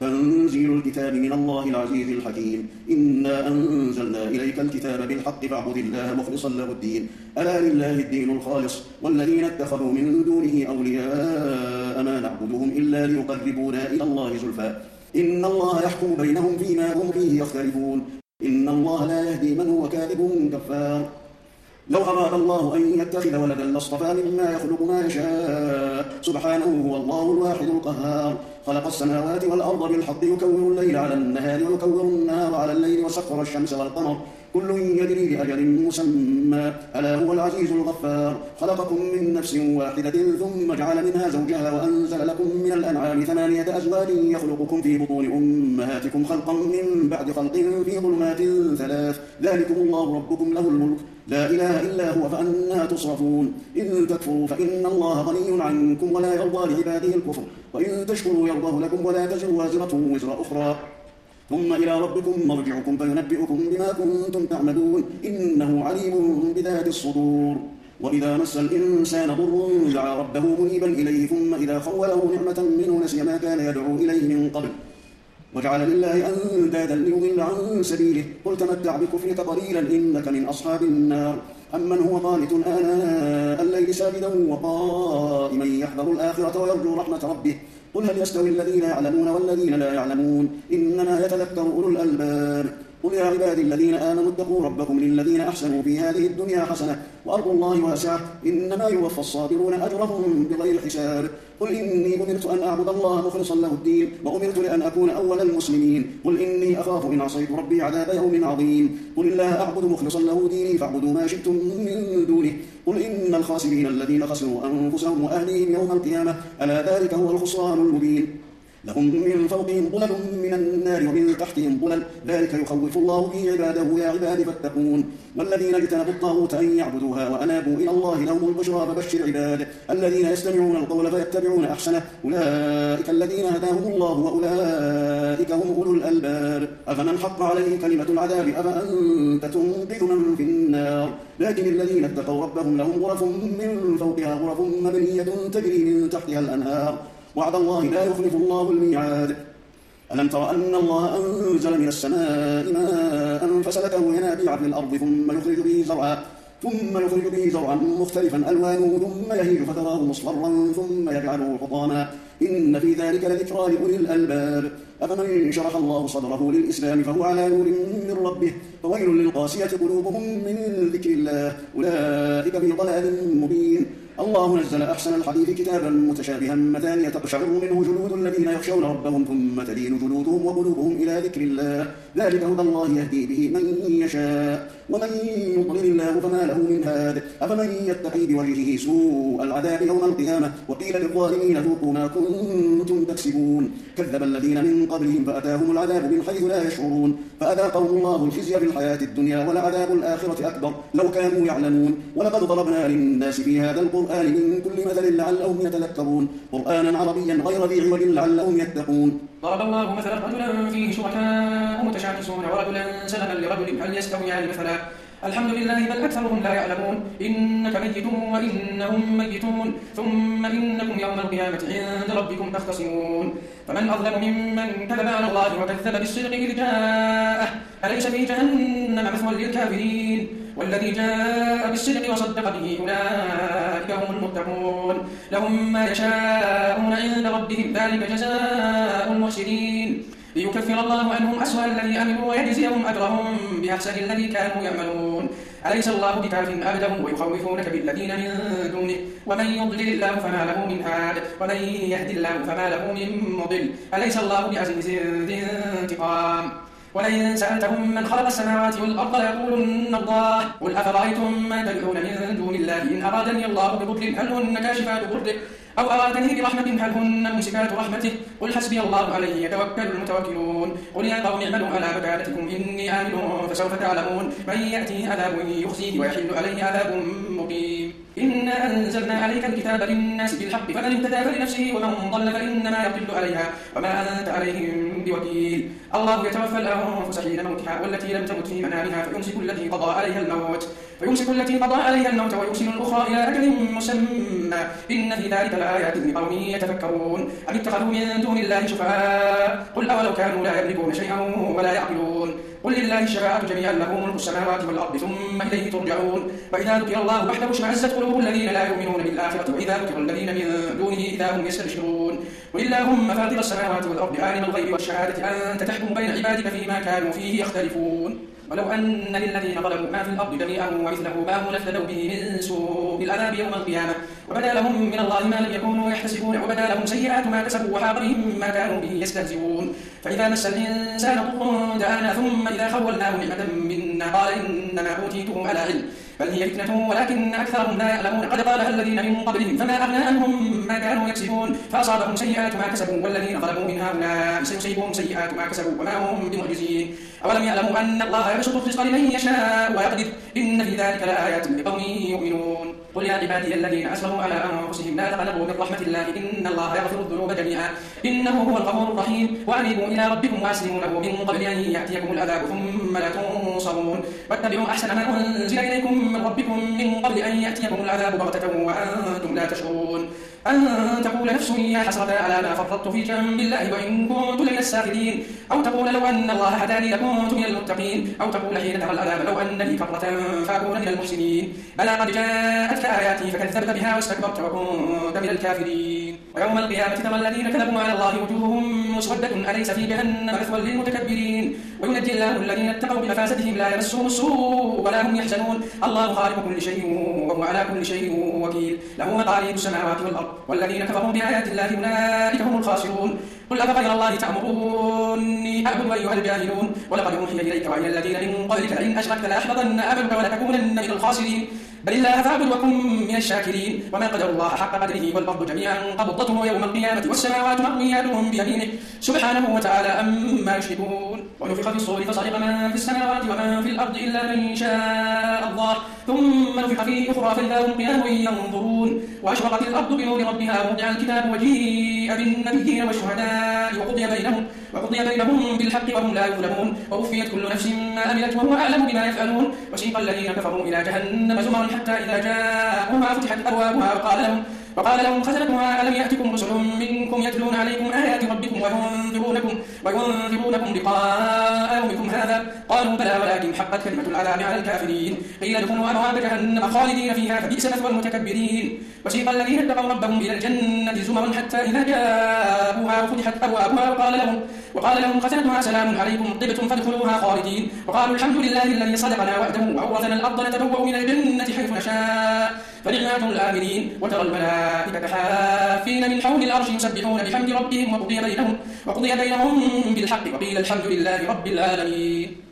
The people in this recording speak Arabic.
تنزيل الكتاب من الله العزيز الحكيم. إنا أنزلنا إليك الكتاب بالحق فاعبد الله مخلصا له الدين ألا لله الدين الخالص والذين اتخذوا من دونه أولياء ما نعبدهم إلا ليقربونا إلى الله زلفى إن الله يحكم بينهم فيما هم فيه يختلفون إن الله لا يهدي من هو كاذب كفار. لو أراد الله أن يتخذ ولدا لاصطفى مما يخلق ما يشاء سبحانه هو الله الواحد القهار. خلق السماوات والأرض بالحق يكور الليل على النهار ويكور النهار على الليل وسخر الشمس والقمر كل يجري لأجل مسمى ألا هو العزيز الغفار. خلقكم من نفس واحدة ثم جعل منها زوجها وأنزل لكم من الأنعام 8 أزواج يخلقكم في بطون أمهاتكم خلقا من بعد خلق في ظلمات 3 ذلكم الله ربكم له الملك لا إله إلا هو فأنى تصرفون. إن تكفروا فإن الله غني عنكم ولا يرضى لعباده الكفر وإن تشكروا يرضه لكم ولا تزر وازرة وزر أخرى ثم إلى ربكم مرجعكم فينبئكم بما كنتم تعملون إنه عليم بذات الصدور. وإذا مس الإنسان ضر دعا ربه منيبا إليه ثم إذا خوله نعمة منه نسي ما كان يدعو إليه من قبل وجعل لله أندادا ليضل عن سبيله قل تمتع بكفرك قليلا إنك من أصحاب النار. أمن هو قانت آناء الليل ساجدا وقائما يحذر الآخرة ويرجو رحمة ربه قل هل يستوي الذين يعلمون والذين لا يعلمون إنما يتذكر أولو الألباب. قل يا عبادي الذين آمنوا اتقوا ربكم للذين أحسنوا في هذه الدنيا حسنة وأرض الله واسعة إنما يوفى الصابرون أجرهم بغير حساب. قل إني أمرت أن أعبد الله مخلصا له الدين وأمرت لأن أكون أول المسلمين. قل إني أخاف إن عصيت ربي عذاب يوم عظيم. قل الله أعبد مخلصا له ديني فاعبدوا ما شئتم من دونه. قل إن الخاسرين الذين خسروا أنفسهم وأهليهم يوم القيامة ألا ذلك هو الخسران المبين. لهم من فوقهم ظلل من النار ومن تحتهم ظلل ذلك يخوف الله به عباده يا عباد فاتقون. والذين اجتنبوا الطاغوت أن يعبدوها وأنابوا إلى الله لهم البشرى فبشر عباد الذين يستمعون القول فيتبعون أحسنه أولئك الذين هداهم الله وأولئك هم أولو الألباب. أفمن حق عليه كلمة العذاب أفأنت تنقذ من في النار لكن الذين اتقوا ربهم لهم غرف من فوقها غرف مبنية تجري من تحتها الأنهار وعد الله لا يخلف الله الميعاد. ألم تر أن الله أنزل من السماء ماء فسلكه ينابيع في الأرض ثم يخرج به زرعا مختلفا ألوانه ثم يهيج فتراه مصفرا ثم يجعله حطاما إن في ذلك لذكرى لأولي الألباب. أفمن شرح الله صدره للإسلام فهو على نور من ربه فويل للقاسية قلوبهم من ذكر الله أولئك في ضلال مبين. الله نزل أحسن الحديث كتابا متشابها مثانية تقشعر منه جلود الذين يخشون ربهم ثم تلين جلودهم وقلوبهم إلى ذكر الله ذلك هدى الله يهدي به من يشاء ومن يضلل الله فما له من هاد. أفمن يتقي بوجهه سوء العذاب يوم القيامة وقيل للظالمين ذوقوا ما كنتم تكسبون كذب الذين من قبلهم فأتاهم العذاب من حيث لا يشعرون فأذاقهم الله الخزي في الحياة الدنيا ولعذاب الآخرة أكبر لو كانوا يعلمون. ولقد ضربنا للناس في هذا القرآن من كل مثل لعلهم يتذكرون قرآنا عربيا غير ذي عوج لعلهم يتقون. ضرب الله مثلا رجلا فيه شركاء متشاكسون ورجلا سلما لرجل هل يستويان مثلا الحمد لله بل أكثرهم لا يعلمون إنك ميت وإنهم ميتون ثم إنكم يوم القيامة عند ربكم تختصمون. فمن أظلم ممن كذب على الله وكذب بالصدق إذ جاءه أليس في جهنم مثوى للكافرين والذي جاء بالصدق وصدق به أولئك هم المتقون لهم ما يشاءون عند ربهم ذلك جزاء المحسنين ليكفر الله عنهم أسوأ الذي عملوا ويجزيهم أجرهم بأحسن الذي كانوا يعملون. أليس الله بكاف عبده ويخوفونك بالذين من دونه ومن يضلل الله فما له من هاد ومن يهد الله فما له من مضل أليس الله بعزيز ذي انتقام. ولئن سألتهم من خلق السماوات والأرض ليقولن الله قل أفرأيتم ما تدعون من دون الله إن أرادني الله بضر هل هن كاشفات ضره أو أرادني برحمة هل هن ممسكات رحمته قل حسبي الله عليه يتوكل المتوكلون. قل يا قوم اعملوا على مكانتكم إني عامل فسوف تعلمون من يأتيه عذاب يخزيه ويحل عليه عذاب مقيم. إنا أنزلنا عليك الكتاب للناس بالحق فمن اهتدى فلنفسه ومن ضل فإنما يضل عليها وما أنت عليهم بوكيل. الله يتوفى الأنفس حين موتها والتي لم تمت في منامها فيمسك التي قضى عليها الموت ويرسل الأخرى إلى أجل مسمى إن في ذلك لآيات لقوم يتفكرون. أم اتخذوا من دون الله شفعاء قل أولو كانوا لا يملكون شيئا ولا يعقلون. قل لله الشفاعة جميعا له ملك السماوات والأرض ثم إليه ترجعون. وإذا ذكر الله وحده اشمئزت قلوب الذين لا يؤمنون بالآخرة وإذا ذكر الذين من دونه إذا هم يستبشرون. قل اللهم فاطر السماوات والأرض عالم الغيب والشهادة أنت تحكم بين عبادك فيما كانوا فيه يختلفون. ولو أن للذين ظلموا ما في الأرض جميعا ومثله معه لافتدوا به من سوء العذاب يوم القيامة وبدا لهم من الله ما لم يكونوا يحتسبون وبدا لهم سيئات ما كسبوا وحاق بهم ما كانوا به يستهزئون. فإذا مس الإنسان ضر دعانا ثم إذا خولناه نعمة منا قال إنما أوتيته على علم بل هي فتنة ولكن أكثرهم لا يعلمون. قد قالها الذين من قبلهم فما أغنى عنهم ما كانوا يكسبون فأصابهم سيئات ما كسبوا والذين ظلموا من هؤلاء سيصيبهم سيئات ما كسبوا وما هم بمعجزين. أولم يعلموا أن الله يبسط الرزق لمن يشاء ويقدر إن في ذلك لآيات لقوم يؤمنون. قل يا عبادي الذين أسرفوا على أنفسهم لا تقنطوا من رحمة الله إن الله يغفر الذنوب جميعا إنه هو الغفور الرحيم وأنيبوا إلى ربكم وأسلموا له من قبل أن يأتيكم العذاب ثم لا تنصرون. واتبعوا أحسن ما أنزل إليكم من ربكم من قبل أن يأتيكم العذاب بغتة وأنتم لا تشعرون. أن تقول نفس يا حسرة على ما فرطت في جنب الله وإن كنت لمن الساخرين أو تقول لو أن الله هداني لكنت من المتقين أو تقول حين ترى العذاب لو أن لي كرة فأكون من المحسنين. بلى قد جاءتك آياتي فكذبت بها واستكبرت وكنت من الكافرين. ويوم القيامة ترى الذين كذبوا على الله وجوههم مسودة أليس في جهنم مثوى للمتكبرين. وينجي الله الذين اتقوا بمفازتهم لا يمسهم السوء ولا هم يحزنون. الله خالق كل شيء وهو على كل شيء وكيل له مقاليد السماوات والأرض والذين كفروا بآيات الله أولئك هم الخاسرون. قل أفغير الله تأمروني أعبد أيها الجاهلون ولقد أوحي إليك وإلى الذين من قبلك لئن أشركت لأحبطن عملك ولتكونن من الخاسرين. بل الله فاعبد وكن من الشاكرين. وما قدر الله حق قدره والأرض جميعا قبضته يوم القيامة والسماوات مطويات بيمينه سبحانه وتعالى أما يشركون. ونفخ في الصور فصعق من في السماوات ومن في الأرض إلا من شاء الله ثم نفخ فيه أخرى فإذا هم قيام ينظرون. وأشرقت الأرض بنور ربها ووضع الكتاب وجيء بالنبيين والشهداء وقضي بينهم بالحق وهم لا يظلمون. ووفيت كل نفس ما عملت وهو أعلم بما يفعلون. وسيق الذين كفروا إلى جهنم زمرا حتى إذا جاءوها فتحت أبوابها وقال لهم خزنتها ألم يأتكم رسل منكم يتلون عليكم آيات ربكم وينذرونكم لقاء يومكم هذا قالوا بلى ولكن حقت كلمة العذاب على الكافرين قيل ادخلوا أبواب جهنم خالدين فيها فبئس مثوى المتكبرين. وسيق الذين اتقوا ربهم إلى الجنة زمرا حتى إذا جاءوها وفتحت أبوابها وقال لهم خزنتها سلام عليكم طبتم فادخلوها خالدين وقالوا الحمد لله الذي صدقنا وعده وأورثنا الأرض نتبوأ من الجنة حيث نشاء فنعم الآمنين. وترى الملائكة حافين من حول العرش يسبحون بحمد ربهم وقضي بينهم بالحق وقيل الحمد لله رب العالمين.